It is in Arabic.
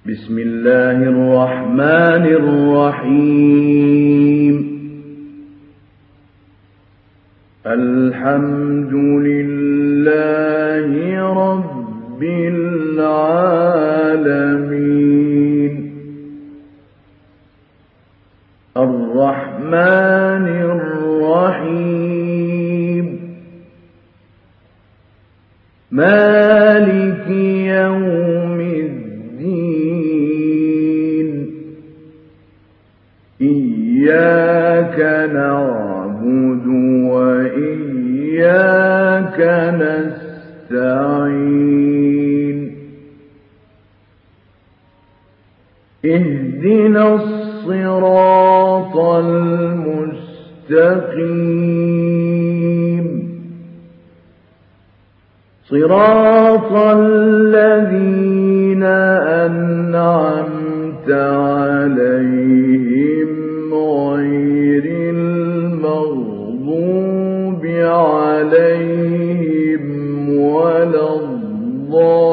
بسم الله الرحمن الرحيم الحمد لله رب العالمين الرحمن الرحيم مالك يوم الدين إياك نعبد وإياك نستعين اهدنا الصراط المستقيم صراط الذين أنعمت عليهم غير المغضوب عليهم ولا الضالين